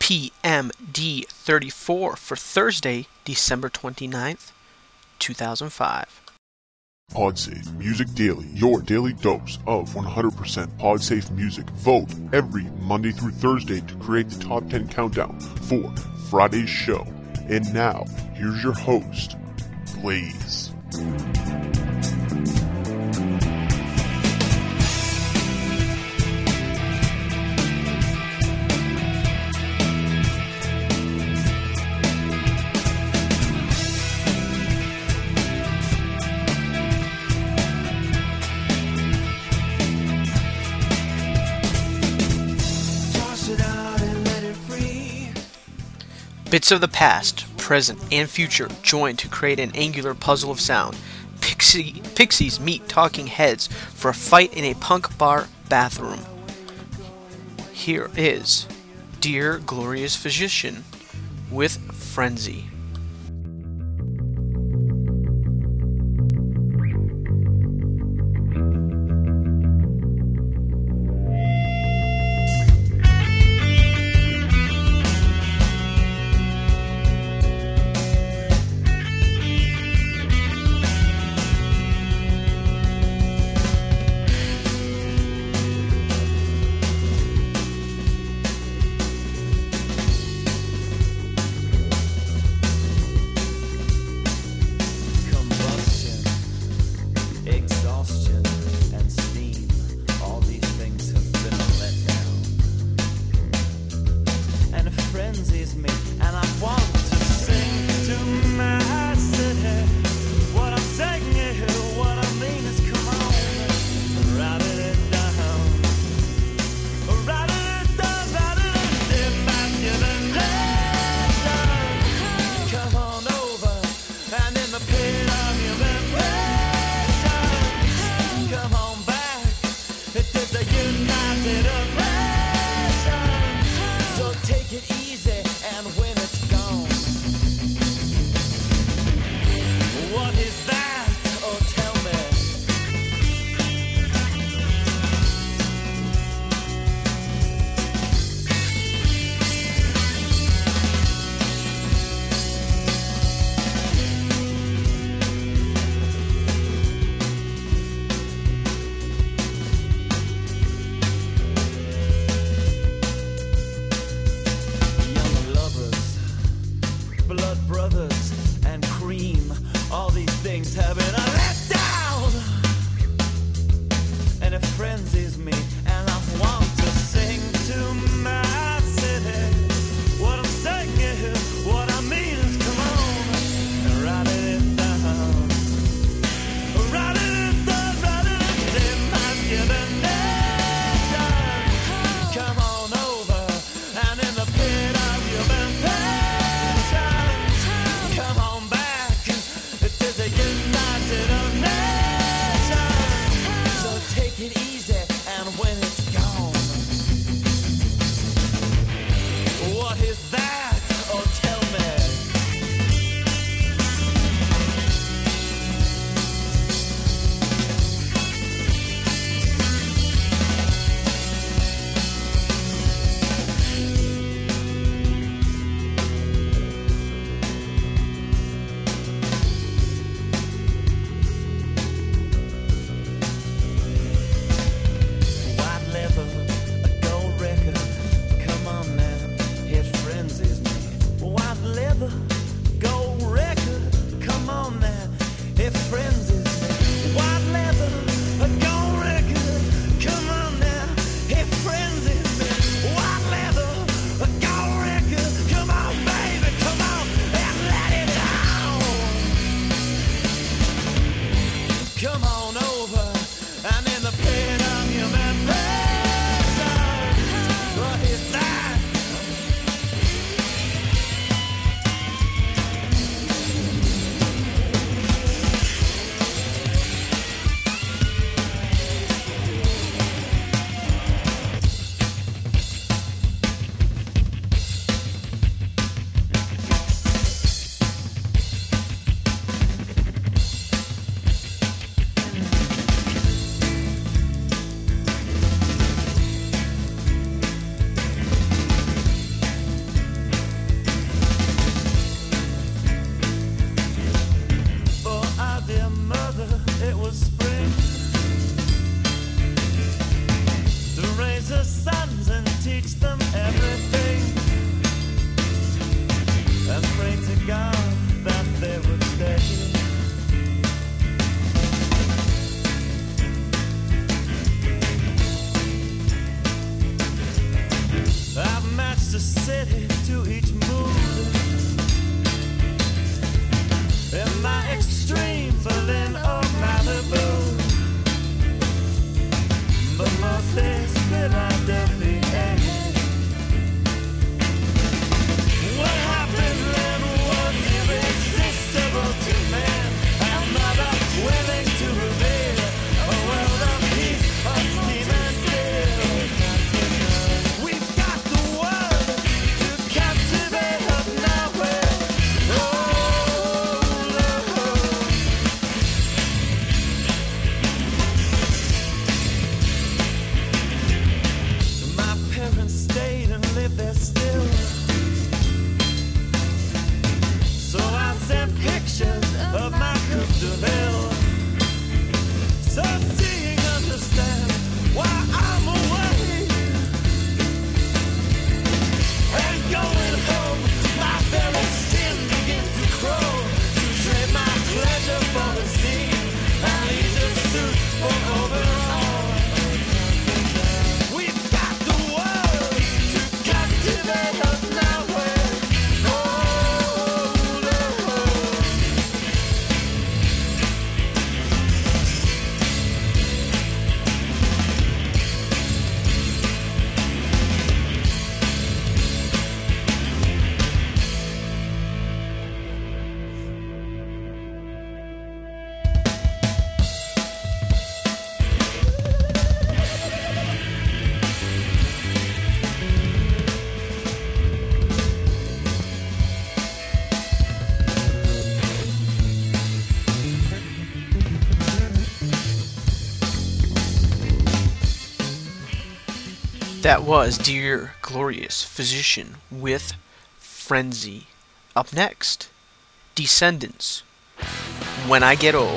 PMD 34 for Thursday, December 29th, 2005. PodSafe Music Daily, your daily dose of 100% PodSafe music. Vote every Monday through Thursday to create the top 10 countdown for Friday's show. And now, here's your host, Blaze. Bits of the past, present, and future join to create an angular puzzle of sound. Pixies meet talking heads for a fight in a punk bar bathroom. Here is Dear Glorious Physician with Frenzy. So take it easy and when a city to each mood. Am I extreme, Berlin or Malibu? But most days Philadelphia. What happened then was irresistible to man. I'm not willing to reveal a world of heat, of steam and steel. We've got the world to captivate us nowhere. Oh, my parents stayed and lived there still. So I sent pictures of my Coupe de Ville. So seeing understand why I'm away. And going home, my very skin begins to crawl. To trade my pleasure for the scene and leisure suit for overall. We've got the world to captivate us nowhere. Oh, That was Dear Glorious Physician with Frenzy. Up next, Descendants, When I Get Old.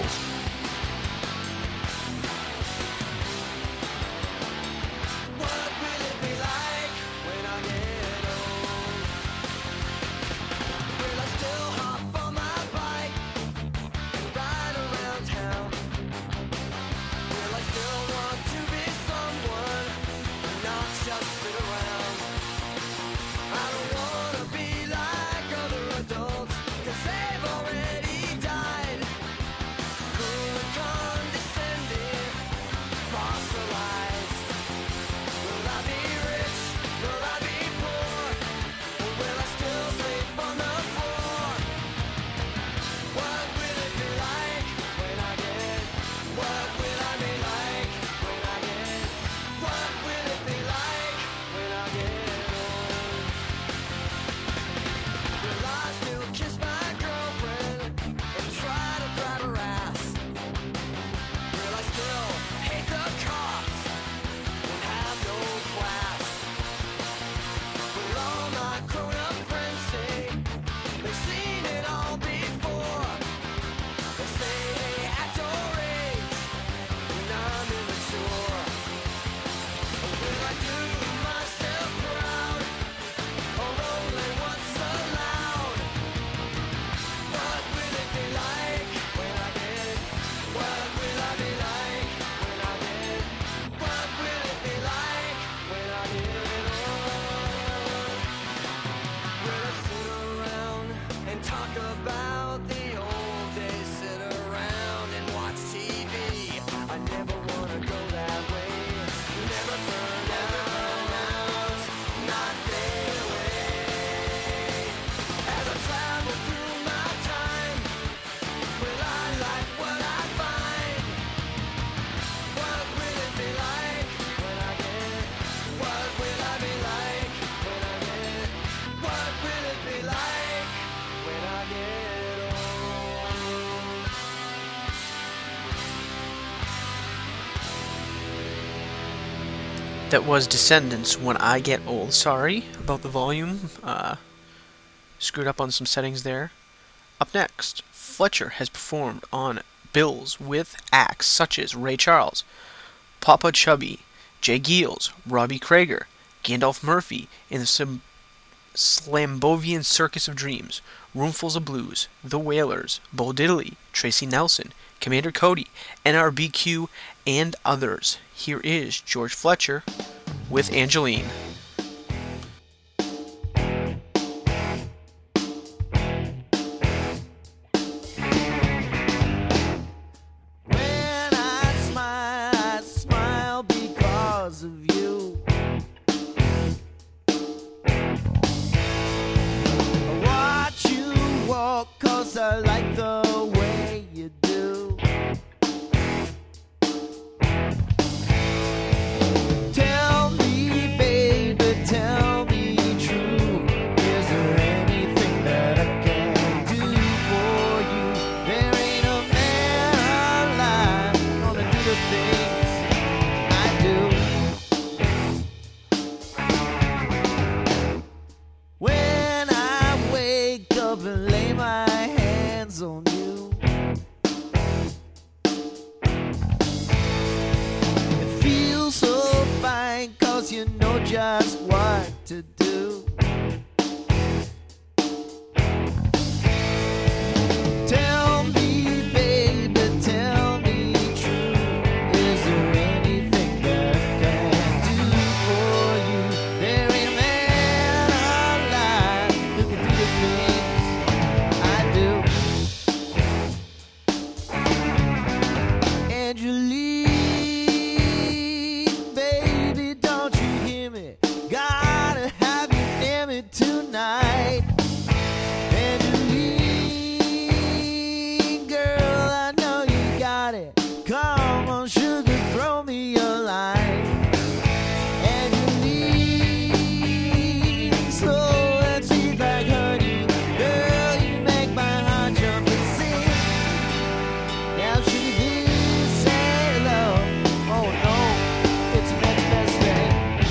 what will it be like when I get old? Will I still hop on my bike and ride around town? Will I still want to be someone and not just sit around? I don't wanna be like other adults, 'cause they've already died. Cool and condescending, fossilized. Will I be rich? Will I be poor? Or will I still sleep on the floor? What will it be like when I get? What will I be like when I get? What will it be like when I get old? Will I still kiss my girlfriend and try to drive her ass? Will I still hate the cops and have no class? Will all my grown-up friends say they've seen it all before? They say they act your age when I'm immature. Or will I do myself proud, or only what's allowed? What will it be like when I get? What will I be like when I get? What will it be like when I get old? Will I sit around and talk about the old days? Sit around and watch TV. I never wanna go that way. Never burn out, not fade away. As I travel through my time, will I like what I find? What will it be like when I get? What will I be like when I get? What will it be like when I get old? That was Descendants, When I Get Old. Sorry about the volume. Screwed up on some settings there. Up next, Fletcher has performed on bills with acts such as Ray Charles, Papa Chubby, Jay Geils, Robbie Krieger, Gandalf Murphy in the Slambovian Circus of Dreams, Roomfuls of Blues, The Wailers, Bo Diddley, Tracy Nelson, Commander Cody, NRBQ, and others. Here is George Fletcher with Angeline. 'cause I like the way you do. Tell me, baby, tell me true. Is there anything that I can do for you? There ain't a man alive gonna do the things I do. When I wake up and lay my hands on you, it feels so fine 'cause you know just what to do. Tell me, baby, tell me true. Is there anything that I can do for you? There ain't a man alive who can do the things I do. Angeline, baby, don't you hear me? Gotta have you near me tonight. Angeline, girl, I know you got it. Come on, sugar, throw me a line. Angeline, slow and sweet like honey. Girl, you make my heart jump and sing. Now, sugar, this ain't love. Oh no, it's the next best thing.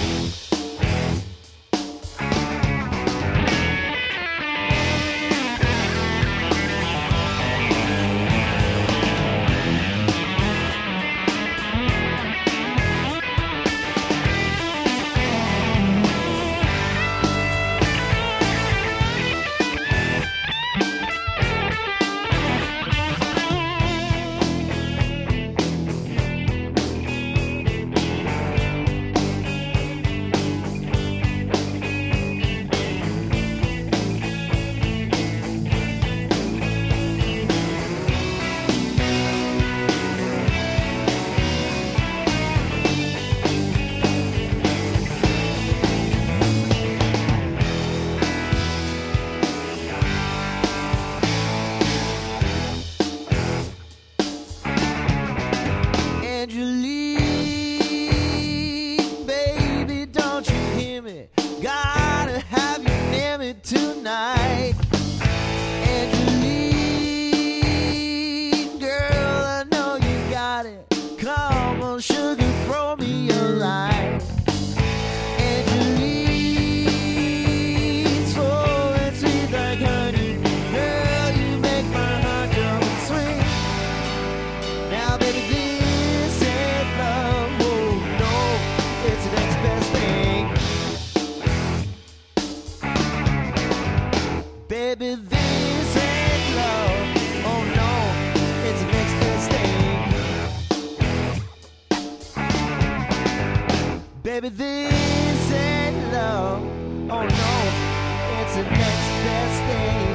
Angeline, baby, don't you hear me? Gotta have you near me tonight. Angeline, girl, I know you got it. Come on, sugar, throw me a line. Angeline, slow and sweet like honey. Girl, you make my heart jump and swing. Now, baby, this ain't love. Oh no, it's the next best thing. Baby, this ain't love. Oh no, it's the next best thing. Baby, this ain't love. Oh no, it's the next best thing.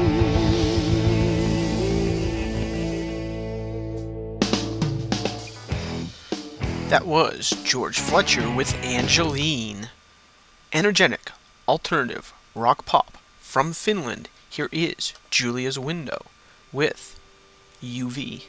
That was George Fletcher with Angeline. Energetic, alternative, rock pop from Finland. Here is Julia's Window with UV.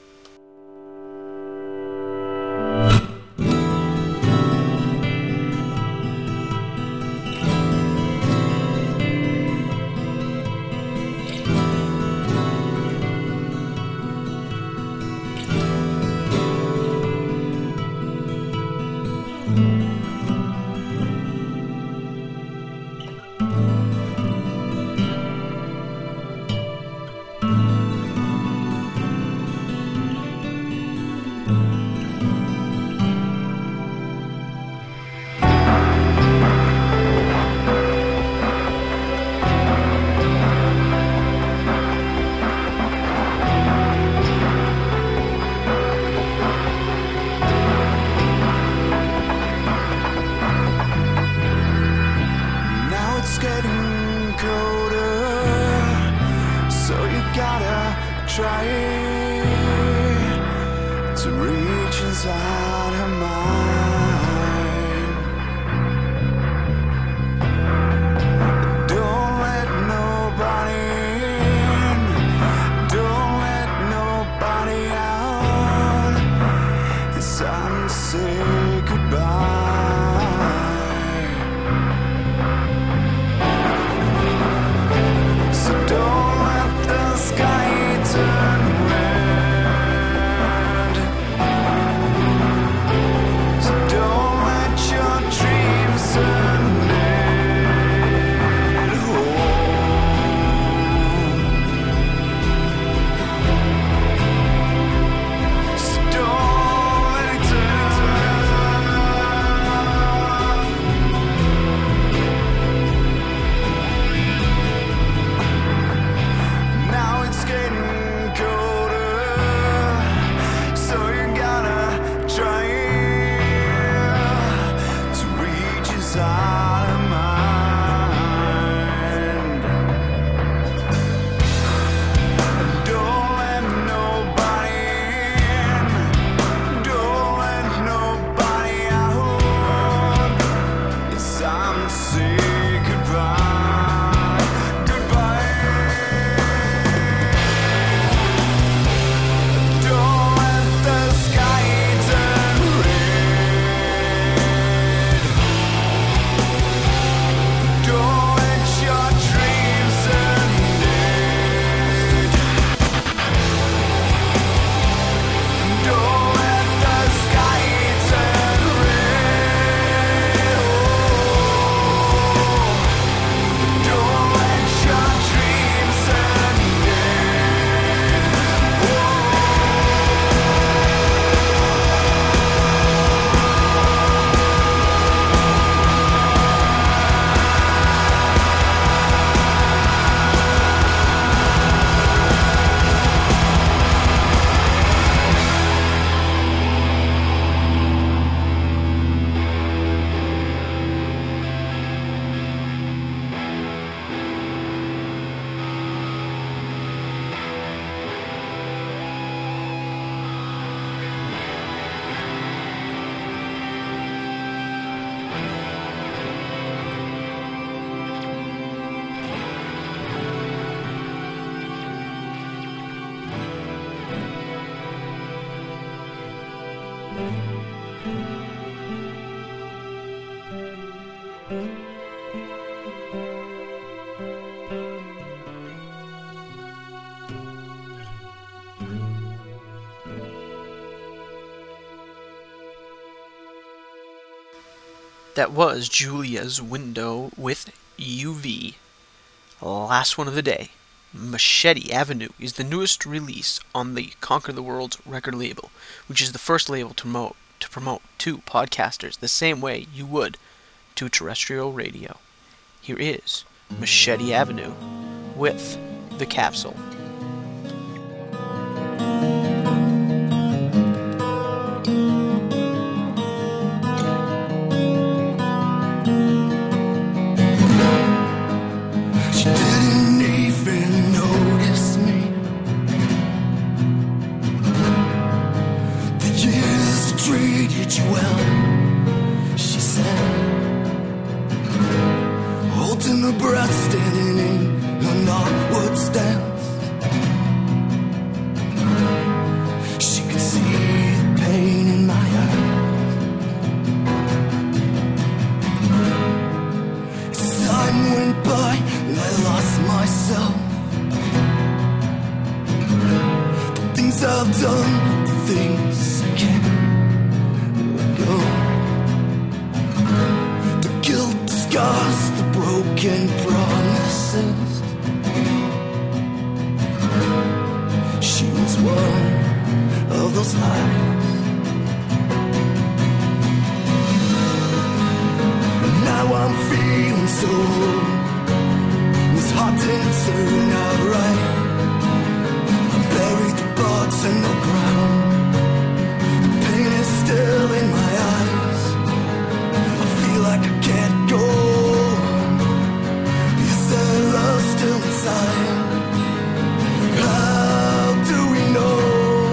inside her mind. Don't let nobody in. That was Julia's Window with UV. Last one of the day. Machete Avenue is the newest release on the Conquer the World's record label, which is the first label to promote to podcasters the same way you would to terrestrial radio. Here is Machete Avenue with The Capsule. She didn't even notice me. The years treated you well, she said, holding her breath, standing in an awkward stance. She could see the pain in my eyes. Time went by and I lost myself. The things I've done, the things I can't let go. The guilt, the scars, the broken promises. She was one of those lies. Now I'm feeling so low. This heart didn't turn out right. I buried the box in the ground. The pain is still in my eyes. I feel like I can't go on. Is there love still inside? How do we know?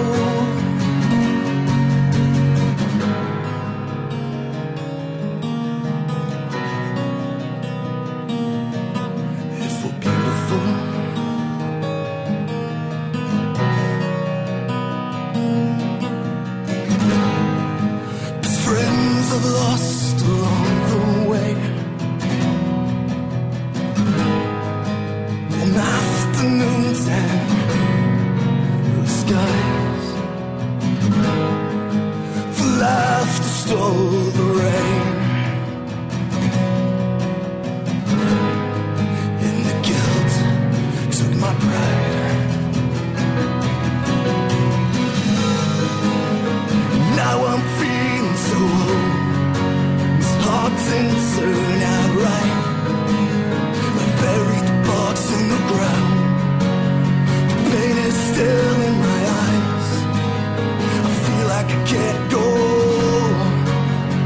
If we're beautiful, best friends I've lost along the way. Warm afternoons and blue skies. The laughter stole the rain. And the guilt took my pride. Now I'm feeling so low. This heart didn't turn out right. I buried the box in the ground. The pain is still in my eyes. I feel like I can't go on.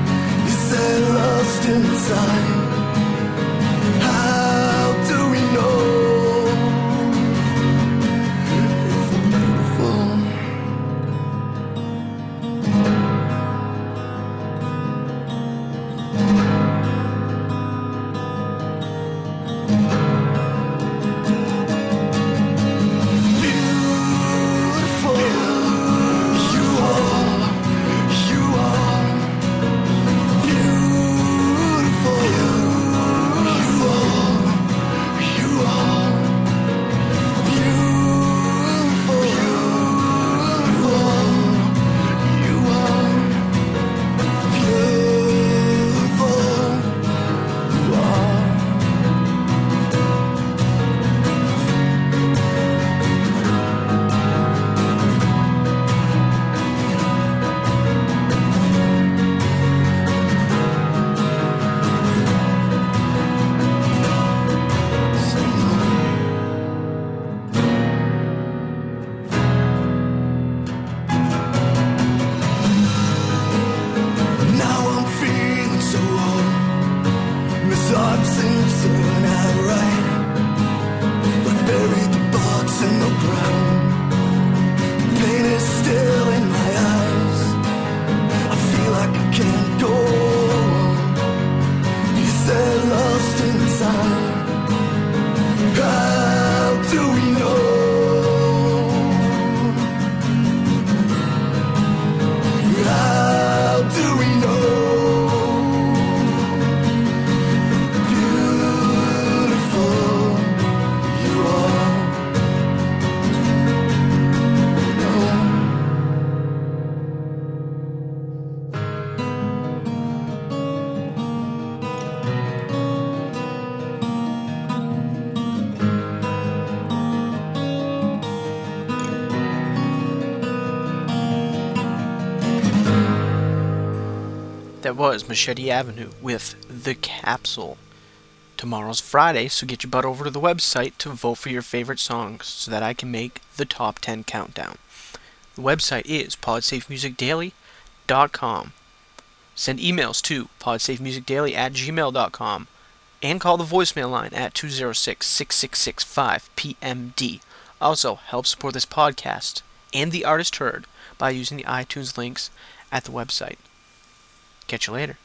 that was Machete Avenue with The Capsule. Tomorrow's Friday, so get your butt over to the website to vote for your favorite songs so that I can make the top 10 countdown. The website is podsafemusicdaily.com. Send emails to podsafemusicdaily@gmail.com and call the voicemail line at 206-6665-PMD. Also, help support this podcast and the artist heard by using the iTunes links at the website. Catch you later.